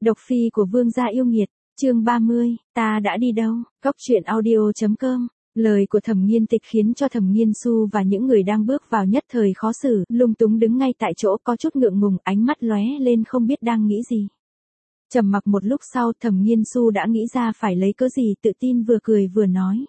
Độc phi của vương gia yêu nghiệt, chương 30, ta đã đi đâu, Góc truyện audio.com. Lời của Thẩm Nghiên Tịch khiến cho Thẩm Nghiên Xu và những người đang bước vào nhất thời khó xử, lung túng đứng ngay tại chỗ có chút ngượng ngùng, ánh mắt lóe lên không biết đang nghĩ gì. Trầm mặc một lúc sau, Thẩm Nghiên Xu đã nghĩ ra phải lấy cớ gì, tự tin vừa cười vừa nói.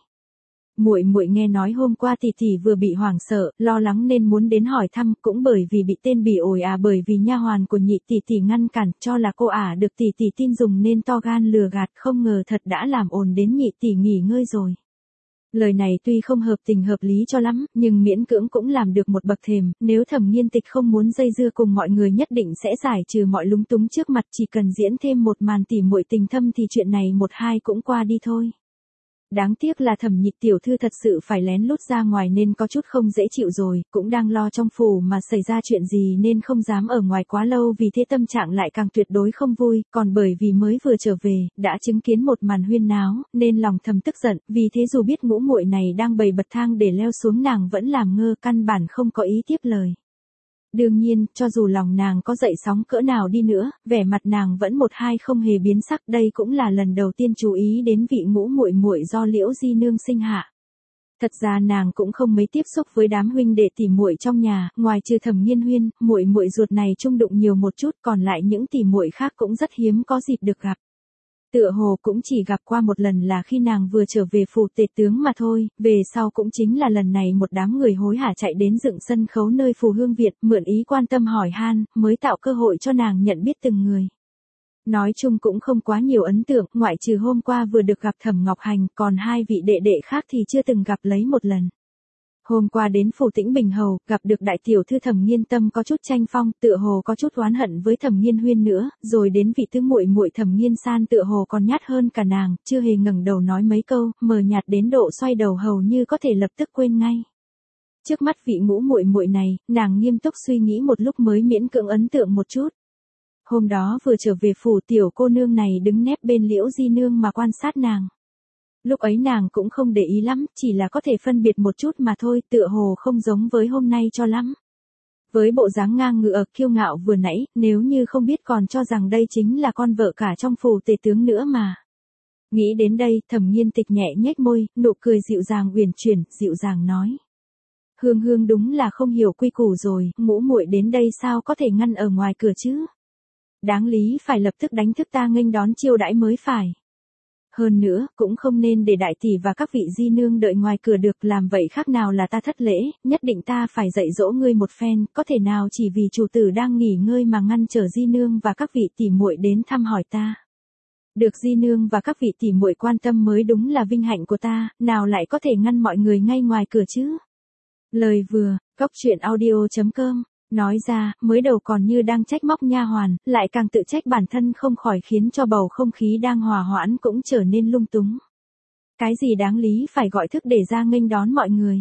Muội nghe nói hôm qua tỷ tỷ vừa bị hoảng sợ, lo lắng nên muốn đến hỏi thăm, cũng bởi vì bị tên bỉ ổi bởi vì nha hoàn của nhị tỷ tỷ ngăn cản, cho là cô được tỷ tỷ tin dùng nên to gan lừa gạt, không ngờ thật đã làm ồn đến nhị tỷ nghỉ ngơi rồi. Lời này tuy không hợp tình hợp lý cho lắm, nhưng miễn cưỡng cũng làm được một bậc thềm, nếu Thẩm Nghiên Tịch không muốn dây dưa cùng mọi người nhất định sẽ giải trừ mọi lúng túng trước mặt, chỉ cần diễn thêm một màn tỉ muội tình thâm thì chuyện này một hai cũng qua đi thôi. Đáng tiếc là Thẩm Nhị tiểu thư thật sự phải lén lút ra ngoài nên có chút không dễ chịu rồi, cũng đang lo trong phủ mà xảy ra chuyện gì nên không dám ở ngoài quá lâu, vì thế tâm trạng lại càng tuyệt đối không vui, còn bởi vì mới vừa trở về, đã chứng kiến một màn huyên náo, nên lòng thầm tức giận, vì thế dù biết ngũ muội này đang bày bật thang để leo xuống nàng vẫn làm ngơ, căn bản không có ý tiếp lời. Đương nhiên, cho dù lòng nàng có dậy sóng cỡ nào đi nữa, vẻ mặt nàng vẫn một hai không hề biến sắc, đây cũng là lần đầu tiên chú ý đến vị ngũ muội muội do Liễu Di nương sinh hạ. Thật ra nàng cũng không mấy tiếp xúc với đám huynh đệ tỷ muội trong nhà, ngoài trừ Thẩm Nghiên Huyên, muội ruột này chung đụng nhiều một chút, còn lại những tỷ muội khác cũng rất hiếm có dịp được gặp. Tựa hồ cũng chỉ gặp qua một lần là khi nàng vừa trở về phủ tể tướng mà thôi, về sau cũng chính là lần này một đám người hối hả chạy đến dựng sân khấu nơi Phù Hương Việt, mượn ý quan tâm hỏi han, mới tạo cơ hội cho nàng nhận biết từng người. Nói chung cũng không quá nhiều ấn tượng, ngoại trừ hôm qua vừa được gặp Thẩm Ngọc Hành, còn hai vị đệ đệ khác thì chưa từng gặp lấy một lần. Hôm qua đến phủ Tĩnh Bình Hầu, gặp được đại tiểu thư Thẩm Nghiên Tâm có chút tranh phong, tựa hồ có chút oán hận với Thẩm Nghiên Huyên nữa, rồi đến vị tứ muội muội Thẩm Nghiên San tựa hồ còn nhát hơn cả nàng, chưa hề ngẩng đầu nói mấy câu, mờ nhạt đến độ xoay đầu hầu như có thể lập tức quên ngay. Trước mắt vị ngũ muội muội này, nàng nghiêm túc suy nghĩ một lúc mới miễn cưỡng ấn tượng một chút. Hôm đó vừa trở về phủ, tiểu cô nương này đứng nép bên Liễu Di nương mà quan sát nàng. Lúc ấy nàng cũng không để ý lắm, chỉ là có thể phân biệt một chút mà thôi, tựa hồ không giống với hôm nay cho lắm. Với bộ dáng ngang ngựa kiêu ngạo vừa nãy, nếu như không biết còn cho rằng đây chính là con vợ cả trong phủ tể tướng nữa mà. Nghĩ đến đây, Thẩm Nghiên Tịch nhẹ nhếch môi, nụ cười dịu dàng uyển chuyển, dịu dàng nói. Hương đúng là không hiểu quy củ rồi, ngũ muội đến đây sao có thể ngăn ở ngoài cửa chứ? Đáng lý phải lập tức đánh thức ta nghênh đón chiêu đãi mới phải. Hơn nữa, cũng không nên để đại tỷ và các vị di nương đợi ngoài cửa được, làm vậy khác nào là ta thất lễ, nhất định ta phải dạy dỗ ngươi một phen, có thể nào chỉ vì chủ tử đang nghỉ ngơi mà ngăn trở di nương và các vị tỷ muội đến thăm hỏi ta. Được di nương và các vị tỷ muội quan tâm mới đúng là vinh hạnh của ta, nào lại có thể ngăn mọi người ngay ngoài cửa chứ. Lời vừa, Góc truyện audio.com. Nói ra, mới đầu còn như đang trách móc nha hoàn, lại càng tự trách bản thân, không khỏi khiến cho bầu không khí đang hòa hoãn cũng trở nên lung túng. Cái gì đáng lý phải gọi thức để ra nghênh đón mọi người?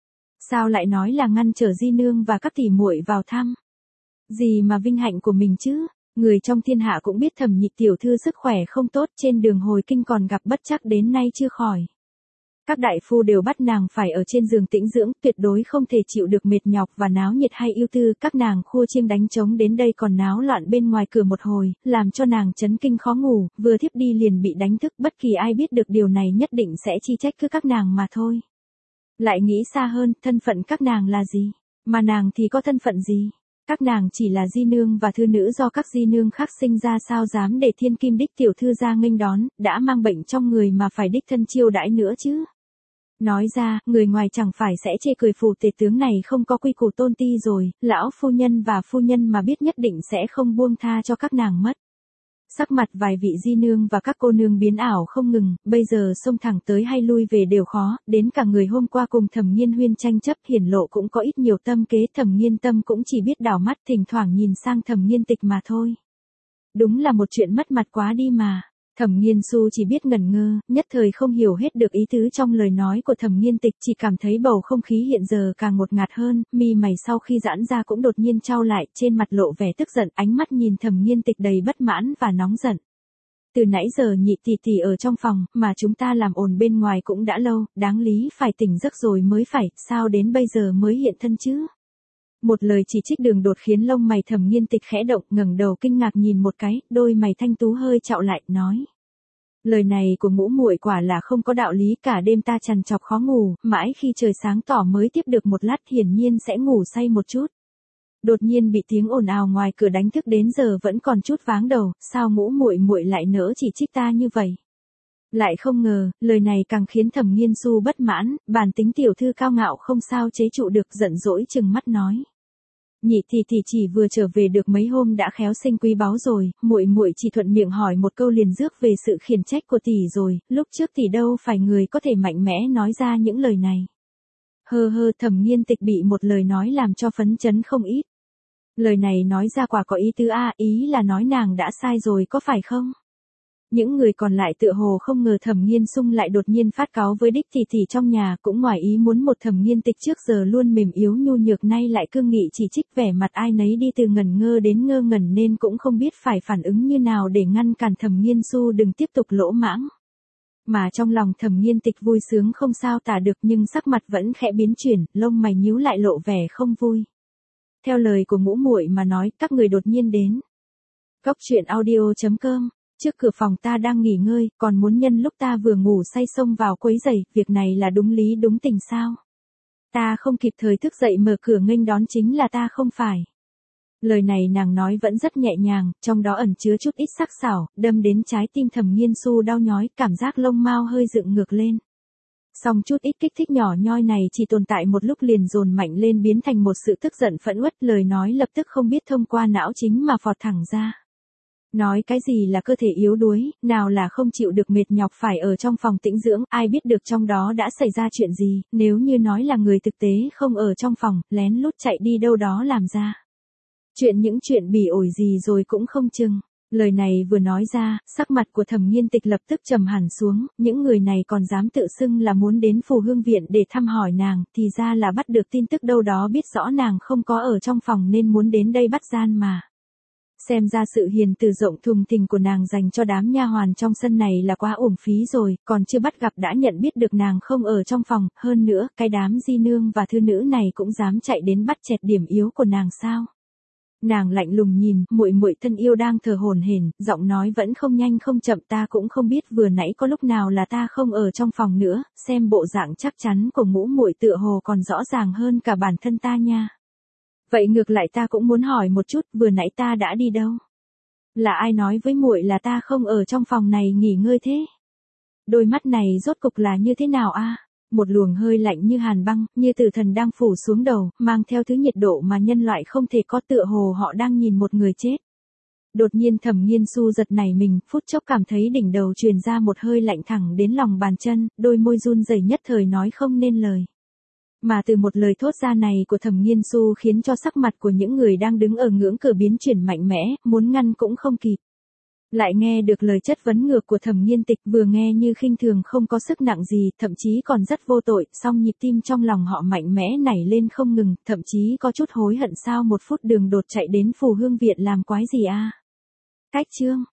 Sao lại nói là ngăn trở di nương và các tỷ muội vào thăm? Gì mà vinh hạnh của mình chứ? Người trong thiên hạ cũng biết Thẩm Nhị tiểu thư sức khỏe không tốt, trên đường hồi kinh còn gặp bất trắc đến nay chưa khỏi. Các đại phu đều bắt nàng phải ở trên giường tĩnh dưỡng, tuyệt đối không thể chịu được mệt nhọc và náo nhiệt hay ưu tư, các nàng khua chiêng đánh trống đến đây còn náo loạn bên ngoài cửa một hồi, làm cho nàng chấn kinh khó ngủ, vừa thiếp đi liền bị đánh thức, bất kỳ ai biết được điều này nhất định sẽ chi trách cứ các nàng mà thôi. Lại nghĩ xa hơn, thân phận các nàng là gì? Mà nàng thì có thân phận gì? Các nàng chỉ là di nương và thư nữ do các di nương khác sinh ra, sao dám để thiên kim đích tiểu thư ra nghênh đón, đã mang bệnh trong người mà phải đích thân chiêu đãi nữa chứ. Nói ra, người ngoài chẳng phải sẽ chê cười phủ tể tướng này không có quy củ tôn ti rồi, lão phu nhân và phu nhân mà biết nhất định sẽ không buông tha cho các nàng mất. Sắc mặt vài vị di nương và các cô nương biến ảo không ngừng, bây giờ xông thẳng tới hay lui về đều khó, đến cả người hôm qua cùng Thẩm Nghiên Huyên tranh chấp hiển lộ cũng có ít nhiều tâm kế, Thẩm Nghiên Tâm cũng chỉ biết đảo mắt thỉnh thoảng nhìn sang Thẩm Nghiên Tịch mà thôi. Đúng là một chuyện mất mặt quá đi mà. Thẩm Nghiên Xu chỉ biết ngẩn ngơ, nhất thời không hiểu hết được ý tứ trong lời nói của Thẩm Nghiên Tịch, chỉ cảm thấy bầu không khí hiện giờ càng ngột ngạt hơn, mi mày sau khi giãn ra cũng đột nhiên chau lại, trên mặt lộ vẻ tức giận, ánh mắt nhìn Thẩm Nghiên Tịch đầy bất mãn và nóng giận. Từ nãy giờ nhị tỷ tỷ ở trong phòng, mà chúng ta làm ồn bên ngoài cũng đã lâu, đáng lý phải tỉnh giấc rồi mới phải, sao đến bây giờ mới hiện thân chứ? Một lời chỉ trích đường đột khiến lông mày Thẩm Nghiên Tịch khẽ động, ngẩng đầu kinh ngạc nhìn một cái, đôi mày thanh tú hơi chạo lại, nói. Lời này của Ngũ muội quả là không có đạo lý, cả đêm ta trằn trọc khó ngủ, mãi khi trời sáng tỏ mới tiếp được một lát, hiển nhiên sẽ ngủ say một chút. Đột nhiên bị tiếng ồn ào ngoài cửa đánh thức, đến giờ vẫn còn chút váng đầu, sao Ngũ muội muội lại nỡ chỉ trích ta như vậy? Lại không ngờ, lời này càng khiến Thẩm Nghiên Xu bất mãn, bản tính tiểu thư cao ngạo không sao chế trụ được, giận dỗi trừng mắt nói. Nhị tỷ chỉ vừa trở về được mấy hôm đã khéo sinh quý báu rồi, muội muội chỉ thuận miệng hỏi một câu liền rước về sự khiển trách của tỷ rồi, lúc trước tỷ đâu phải người có thể mạnh mẽ nói ra những lời này. Thẩm Nghiên Tịch bị một lời nói làm cho phấn chấn không ít. Lời này nói ra quả có ý tứ ý là nói nàng đã sai rồi có phải không? Những người còn lại tựa hồ không ngờ Thẩm Nghiên Xung lại đột nhiên phát cáu với đích tỷ trong nhà, cũng ngoài ý muốn một Thẩm Nghiên Tịch trước giờ luôn mềm yếu nhu nhược nay lại cương nghị chỉ trích, vẻ mặt ai nấy đi từ ngẩn ngơ đến ngơ ngẩn nên cũng không biết phải phản ứng như nào để ngăn cản Thẩm Nghiên Xu đừng tiếp tục lỗ mãng. Mà trong lòng Thẩm Nghiên Tịch vui sướng không sao tả được, nhưng sắc mặt vẫn khẽ biến chuyển, lông mày nhíu lại lộ vẻ không vui. Theo lời của Ngũ muội mà nói, các người đột nhiên đến. Góc truyện audio.com. Trước cửa phòng ta đang nghỉ ngơi, còn muốn nhân lúc ta vừa ngủ say xông vào quấy rầy, việc này là đúng lý đúng tình sao? Ta không kịp thời thức dậy mở cửa nghênh đón chính là ta không phải. Lời này nàng nói vẫn rất nhẹ nhàng, trong đó ẩn chứa chút ít sắc sảo, đâm đến trái tim Thẩm Nghiên Xu đau nhói, cảm giác lông mao hơi dựng ngược lên. Song chút ít kích thích nhỏ nhoi này chỉ tồn tại một lúc liền dồn mạnh lên biến thành một sự tức giận phẫn uất, lời nói lập tức không biết thông qua não chính mà phọt thẳng ra. Nói cái gì là cơ thể yếu đuối, nào là không chịu được mệt nhọc phải ở trong phòng tĩnh dưỡng, ai biết được trong đó đã xảy ra chuyện gì, nếu như nói là người thực tế không ở trong phòng, lén lút chạy đi đâu đó làm ra. Những chuyện bỉ ổi gì rồi cũng không chừng. Lời này vừa nói ra, sắc mặt của Thẩm Nghiên Tịch lập tức trầm hẳn xuống, những người này còn dám tự xưng là muốn đến Phù Hương Viện để thăm hỏi nàng, thì ra là bắt được tin tức đâu đó biết rõ nàng không có ở trong phòng nên muốn đến đây bắt gian mà. Xem ra sự hiền từ rộng thùng thình của nàng dành cho đám nha hoàn trong sân này là quá uổng phí rồi, còn chưa bắt gặp đã nhận biết được nàng không ở trong phòng, hơn nữa, cái đám di nương và thư nữ này cũng dám chạy đến bắt chẹt điểm yếu của nàng sao? Nàng lạnh lùng nhìn, muội muội thân yêu đang thở hổn hển, giọng nói vẫn không nhanh không chậm, ta cũng không biết vừa nãy có lúc nào là ta không ở trong phòng nữa, xem bộ dạng chắc chắn của Ngũ muội tựa hồ còn rõ ràng hơn cả bản thân ta nha. Vậy ngược lại ta cũng muốn hỏi một chút, vừa nãy ta đã đi đâu? Là ai nói với muội là ta không ở trong phòng này nghỉ ngơi thế? Đôi mắt này rốt cục là như thế nào Một luồng hơi lạnh như hàn băng, như tử thần đang phủ xuống đầu, mang theo thứ nhiệt độ mà nhân loại không thể có, tựa hồ họ đang nhìn một người chết. Đột nhiên Thẩm Nghiên Xu giật nảy mình, phút chốc cảm thấy đỉnh đầu truyền ra một hơi lạnh thẳng đến lòng bàn chân, đôi môi run rẩy nhất thời nói không nên lời. Mà từ một lời thốt ra này của Thẩm Nghiên Xu khiến cho sắc mặt của những người đang đứng ở ngưỡng cửa biến chuyển mạnh mẽ, muốn ngăn cũng không kịp. Lại nghe được lời chất vấn ngược của Thẩm Nghiên Tịch, vừa nghe như khinh thường không có sức nặng gì, thậm chí còn rất vô tội, song nhịp tim trong lòng họ mạnh mẽ nảy lên không ngừng, thậm chí có chút hối hận sao một phút đường đột chạy đến Phù Hương Viện làm quái gì Cách chương